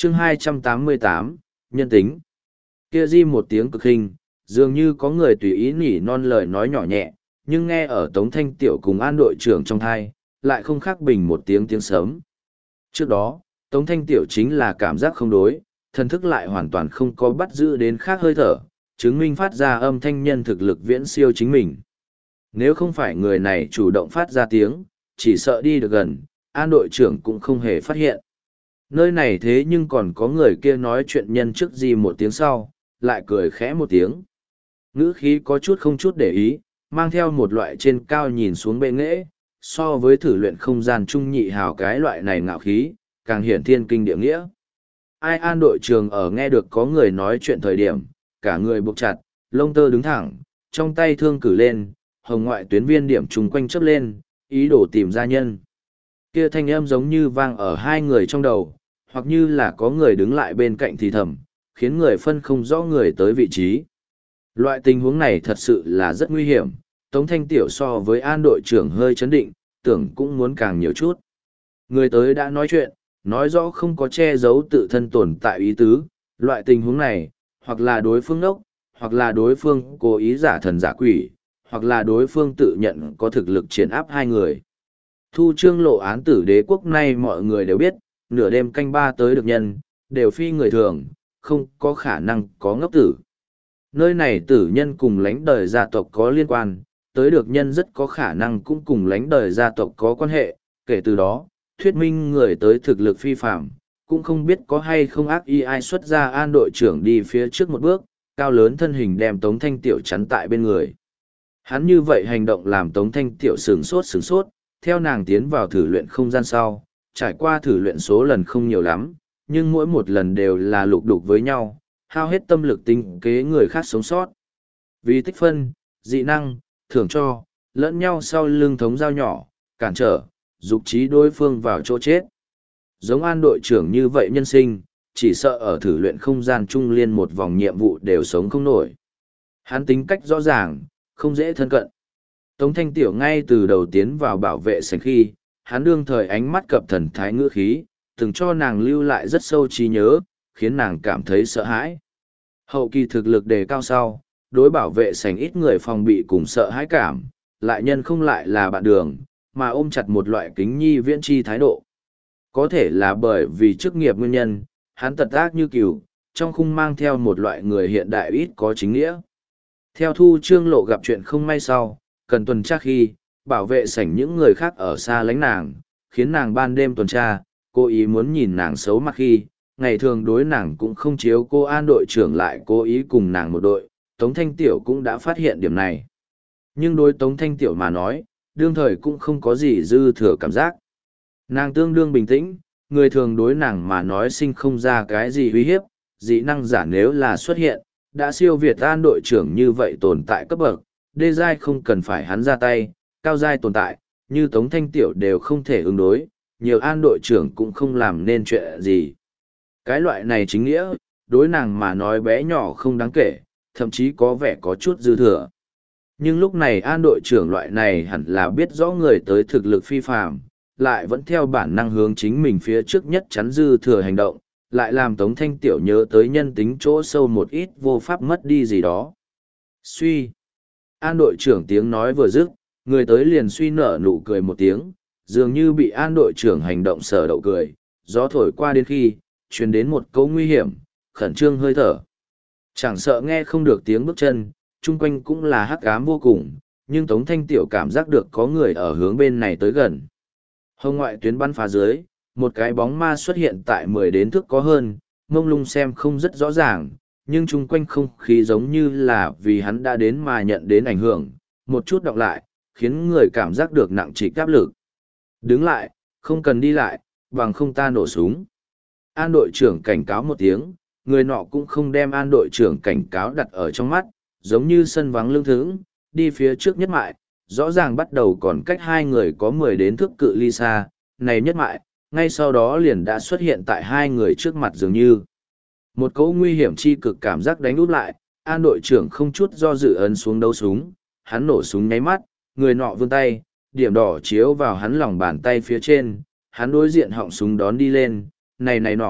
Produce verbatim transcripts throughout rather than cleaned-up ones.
chương hai trăm tám mươi tám, nhân tính. Kia di một tiếng cực hình, dường như có người tùy ý nỉ non lời nói nhỏ nhẹ, nhưng nghe ở Tống Thanh Tiểu cùng an đội trưởng trong thai, lại không khác bình một tiếng tiếng sớm. Trước đó, Tống Thanh Tiểu chính là cảm giác không đối, thần thức lại hoàn toàn không có bắt giữ đến khác hơi thở, chứng minh phát ra âm thanh nhân thực lực viễn siêu chính mình. Nếu không phải người này chủ động phát ra tiếng, chỉ sợ đi được gần, an đội trưởng cũng không hề phát hiện. Nơi này thế nhưng còn có người kia nói chuyện nhân trước gì một tiếng sau, lại cười khẽ một tiếng. Ngữ khí có chút không chút để ý, mang theo một loại trên cao nhìn xuống bệ nghễ, so với thử luyện không gian trung nhị hào cái loại này ngạo khí, càng hiển thiên kinh địa nghĩa. Ai an đội trưởng ở nghe được có người nói chuyện thời điểm, cả người buộc chặt, lông tơ đứng thẳng, trong tay thương cử lên, hồng ngoại tuyến viên điểm trùng quanh chớp lên, ý đồ tìm gia nhân. Kia thanh âm giống như vang ở hai người trong đầu, hoặc như là có người đứng lại bên cạnh thì thầm, khiến người phân không rõ người tới vị trí. Loại tình huống này thật sự là rất nguy hiểm, Tống Thanh Tiểu so với an đội trưởng hơi chấn định, tưởng cũng muốn càng nhiều chút. Người tới đã nói chuyện, nói rõ không có che giấu tự thân tồn tại ý tứ, loại tình huống này, hoặc là đối phương đốc, hoặc là đối phương cố ý giả thần giả quỷ, hoặc là đối phương tự nhận có thực lực triển áp hai người. Thu trương lộ án tử đế quốc nay mọi người đều biết, nửa đêm canh ba tới được nhân, đều phi người thường, không có khả năng có ngốc tử. Nơi này tử nhân cùng lãnh đời gia tộc có liên quan, tới được nhân rất có khả năng cũng cùng lãnh đời gia tộc có quan hệ, kể từ đó, thuyết minh người tới thực lực phi phạm, cũng không biết có hay không ác ý ai xuất ra an đội trưởng đi phía trước một bước, cao lớn thân hình đem Tống Thanh Tiểu chắn tại bên người. Hắn như vậy hành động làm Tống Thanh Tiểu sửng sốt sửng sốt, theo nàng tiến vào thử luyện không gian sau, trải qua thử luyện số lần không nhiều lắm, nhưng mỗi một lần đều là lục đục với nhau, hao hết tâm lực tinh kế người khác sống sót. Vì tích phân, dị năng, thưởng cho, lẫn nhau sau lưng thống dao nhỏ, cản trở, dục trí đối phương vào chỗ chết. Giống an đội trưởng như vậy nhân sinh, chỉ sợ ở thử luyện không gian chung liên một vòng nhiệm vụ đều sống không nổi. Hắn tính cách rõ ràng, không dễ thân cận. Tống Thanh Tiểu ngay từ đầu tiến vào bảo vệ sảnh khi, hắn đương thời ánh mắt cập thần thái ngữ khí, từng cho nàng lưu lại rất sâu trí nhớ, khiến nàng cảm thấy sợ hãi. Hậu kỳ thực lực đề cao sau, đối bảo vệ sảnh ít người phòng bị cùng sợ hãi cảm, lại nhân không lại là bạn đường, mà ôm chặt một loại kính nhi viễn chi thái độ. Có thể là bởi vì chức nghiệp nguyên nhân, hắn tật ác như cừu, trong khung mang theo một loại người hiện đại ít có chính nghĩa. Theo Thu Trương Lộ gặp chuyện không may sau, cần tuần tra khi, bảo vệ sảnh những người khác ở xa lánh nàng, khiến nàng ban đêm tuần tra, cố ý muốn nhìn nàng xấu mặt khi, ngày thường đối nàng cũng không chiếu cô an đội trưởng lại cố ý cùng nàng một đội, Tống Thanh Tiểu cũng đã phát hiện điểm này. Nhưng đối Tống Thanh Tiểu mà nói, đương thời cũng không có gì dư thừa cảm giác. Nàng tương đương bình tĩnh, người thường đối nàng mà nói sinh không ra cái gì uy hiếp, dị năng giả nếu là xuất hiện, đã siêu việt an đội trưởng như vậy tồn tại cấp bậc, đê giai không cần phải hắn ra tay, cao giai tồn tại, như Tống Thanh Tiểu đều không thể ứng đối, nhiều an đội trưởng cũng không làm nên chuyện gì. Cái loại này chính nghĩa, đối nàng mà nói bé nhỏ không đáng kể, thậm chí có vẻ có chút dư thừa. Nhưng lúc này an đội trưởng loại này hẳn là biết rõ người tới thực lực phi phàm, lại vẫn theo bản năng hướng chính mình phía trước nhất chắn dư thừa hành động, lại làm Tống Thanh Tiểu nhớ tới nhân tính chỗ sâu một ít vô pháp mất đi gì đó. Suy. An đội trưởng tiếng nói vừa dứt, người tới liền suy nở nụ cười một tiếng, dường như bị an đội trưởng hành động sở đậu cười, gió thổi qua đến khi, truyền đến một câu nguy hiểm, khẩn trương hơi thở. Chẳng sợ nghe không được tiếng bước chân, chung quanh cũng là hắc ám vô cùng, nhưng Tống Thanh Tiểu cảm giác được có người ở hướng bên này tới gần. Hồng ngoại tuyến bắn phá dưới, một cái bóng ma xuất hiện tại mười đến thước có hơn, mông lung xem không rất rõ ràng, nhưng chung quanh không khí giống như là vì hắn đã đến mà nhận đến ảnh hưởng, một chút đọc lại, khiến người cảm giác được nặng trịch áp lực. Đứng lại, không cần đi lại, bằng không ta nổ súng. An đội trưởng cảnh cáo một tiếng, người nọ cũng không đem an đội trưởng cảnh cáo đặt ở trong mắt, giống như sân vắng lương thững, đi phía trước nhất mại, rõ ràng bắt đầu còn cách hai người có mười đến thước cự ly xa, này nhất mại, ngay sau đó liền đã xuất hiện tại hai người trước mặt dường như. Một cỗ nguy hiểm chi cực cảm giác đánh úp lại, an đội trưởng không chút do dự ấn xuống đấu súng, hắn nổ súng nháy mắt, người nọ vươn tay, điểm đỏ chiếu vào hắn lòng bàn tay phía trên, hắn đối diện họng súng đón đi lên, này này nọ,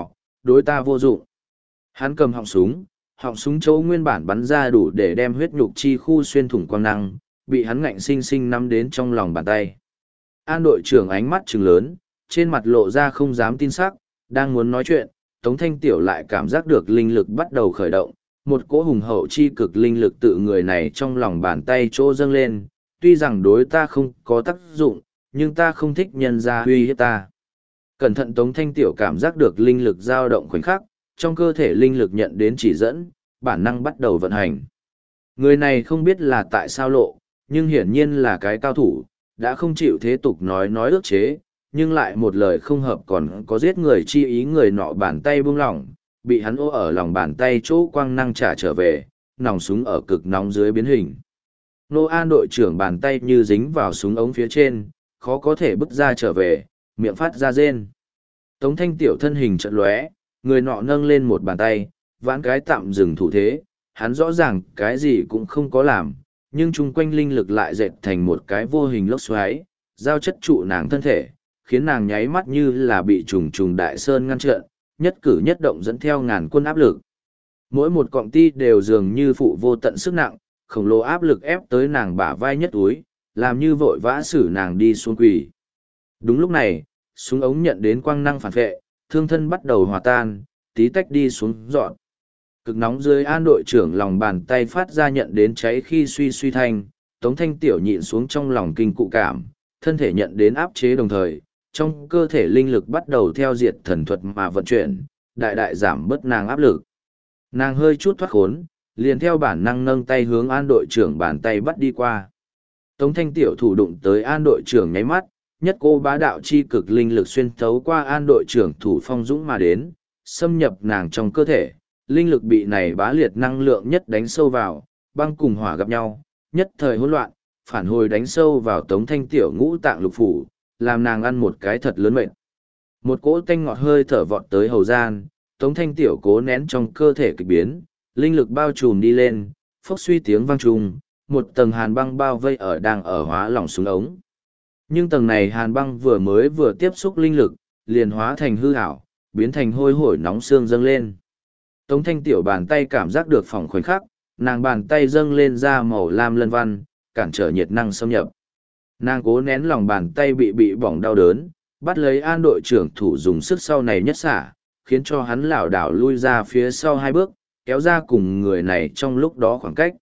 đối ta vô dụng. Hắn cầm họng súng, họng súng chỗ nguyên bản bắn ra đủ để đem huyết nhục chi khu xuyên thủng quang năng, bị hắn ngạnh sinh sinh nắm đến trong lòng bàn tay. An đội trưởng ánh mắt trừng lớn, trên mặt lộ ra không dám tin sắc, đang muốn nói chuyện, Tống Thanh Tiểu lại cảm giác được linh lực bắt đầu khởi động, một cỗ hùng hậu chi cực linh lực tự người này trong lòng bàn tay chỗ dâng lên, tuy rằng đối ta không có tác dụng, nhưng ta không thích nhân ra huy hiếp ta. Cẩn thận Tống Thanh Tiểu cảm giác được linh lực dao động khoảnh khắc, trong cơ thể linh lực nhận đến chỉ dẫn, bản năng bắt đầu vận hành. Người này không biết là tại sao lộ, nhưng hiển nhiên là cái cao thủ, đã không chịu thế tục nói nói ước chế, nhưng lại một lời không hợp còn có giết người chi ý, người nọ bàn tay buông lỏng, bị hắn ô ở lòng bàn tay chỗ quang năng trả trở về, nòng súng ở cực nóng dưới biến hình. Nô An đội trưởng bàn tay như dính vào súng ống phía trên, khó có thể bứt ra trở về, miệng phát ra rên. Tống Thanh Tiểu thân hình chợt lóe, người nọ nâng lên một bàn tay, vãn cái tạm dừng thủ thế, hắn rõ ràng cái gì cũng không có làm, nhưng chung quanh linh lực lại dệt thành một cái vô hình lốc xoáy, giao chất trụ nàng thân thể, khiến nàng nháy mắt như là bị trùng trùng đại sơn ngăn trận, nhất cử nhất động dẫn theo ngàn quân áp lực. Mỗi một cọng ti đều dường như phụ vô tận sức nặng, khổng lồ áp lực ép tới nàng bả vai nhất túi, làm như vội vã xử nàng đi xuống quỳ. Đúng lúc này, súng ống nhận đến quang năng phản vệ, thương thân bắt đầu hòa tan, tí tách đi xuống dọn. Cực nóng dưới An đội trưởng lòng bàn tay phát ra nhận đến cháy khi suy suy thanh, Tống Thanh Tiểu nhịn xuống trong lòng kinh cụ cảm, thân thể nhận đến áp chế đồng thời, trong cơ thể linh lực bắt đầu theo diệt thần thuật mà vận chuyển, đại đại giảm bớt nàng áp lực. Nàng hơi chút thoát khốn, liền theo bản năng nâng tay hướng An đội trưởng bàn tay bắt đi qua. Tống Thanh Tiểu thủ đụng tới An đội trưởng nháy mắt, nhất cô bá đạo chi cực linh lực xuyên thấu qua An đội trưởng thủ phong dũng mà đến, xâm nhập nàng trong cơ thể, linh lực bị này bá liệt năng lượng nhất đánh sâu vào, băng cùng hỏa gặp nhau, nhất thời hỗn loạn, phản hồi đánh sâu vào Tống Thanh Tiểu ngũ tạng lục phủ, làm nàng ăn một cái thật lớn mệt. Một cỗ tanh ngọt hơi thở vọt tới hầu gian, Tống Thanh Tiểu cố nén trong cơ thể kịch biến, linh lực bao trùm đi lên, phốc suy tiếng vang trùng, một tầng hàn băng bao vây ở đang ở hóa lỏng xuống ống. Nhưng tầng này hàn băng vừa mới vừa tiếp xúc linh lực, liền hóa thành hư ảo, biến thành hôi hổi nóng xương dâng lên. Tống Thanh Tiểu bàn tay cảm giác được phỏng khoảnh khắc, nàng bàn tay dâng lên ra màu lam lân văn, cản trở nhiệt năng xâm nhập. Nàng cố nén lòng bàn tay bị bị bỏng đau đớn, bắt lấy An đội trưởng thủ dùng sức sau này nhất xả, khiến cho hắn lảo đảo lui ra phía sau hai bước, kéo ra cùng người này trong lúc đó khoảng cách.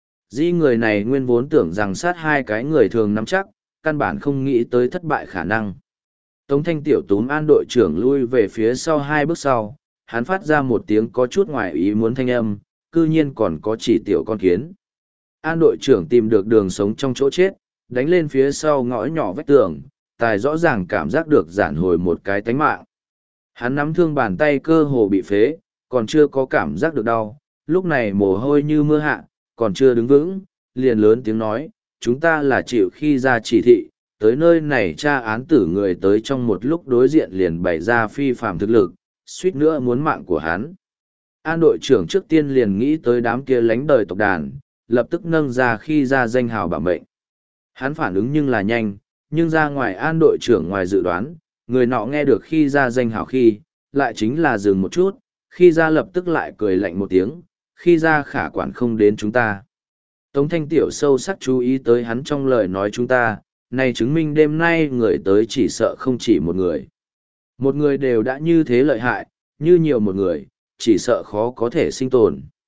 Di người này nguyên vốn tưởng rằng sát hai cái người thường nắm chắc, căn bản không nghĩ tới thất bại khả năng. Tống Thanh Tiểu túm An đội trưởng lui về phía sau hai bước sau, hắn phát ra một tiếng có chút ngoài ý muốn thanh âm, cư nhiên còn có chỉ tiểu con kiến. An đội trưởng tìm được đường sống trong chỗ chết, đánh lên phía sau ngõ nhỏ vách tường, tài rõ ràng cảm giác được giản hồi một cái tánh mạng. Hắn nắm thương bàn tay cơ hồ bị phế, còn chưa có cảm giác được đau, lúc này mồ hôi như mưa hạ, còn chưa đứng vững, liền lớn tiếng nói, chúng ta là chịu khi ra chỉ thị, tới nơi này tra án tử người tới trong một lúc đối diện liền bày ra phi phàm thực lực, suýt nữa muốn mạng của hắn. An đội trưởng trước tiên liền nghĩ tới đám kia lánh đời tộc đàn, lập tức nâng ra khi ra danh hào bảo mệnh. Hắn phản ứng nhưng là nhanh, nhưng ra ngoài An đội trưởng ngoài dự đoán, người nọ nghe được khi ra danh hào khi, lại chính là dừng một chút, khi ra lập tức lại cười lạnh một tiếng, khi ra khả quản không đến chúng ta. Tống Thanh Tiểu sâu sắc chú ý tới hắn trong lời nói chúng ta, này chứng minh đêm nay người tới chỉ sợ không chỉ một người. Một người đều đã như thế lợi hại, như nhiều một người, chỉ sợ khó có thể sinh tồn.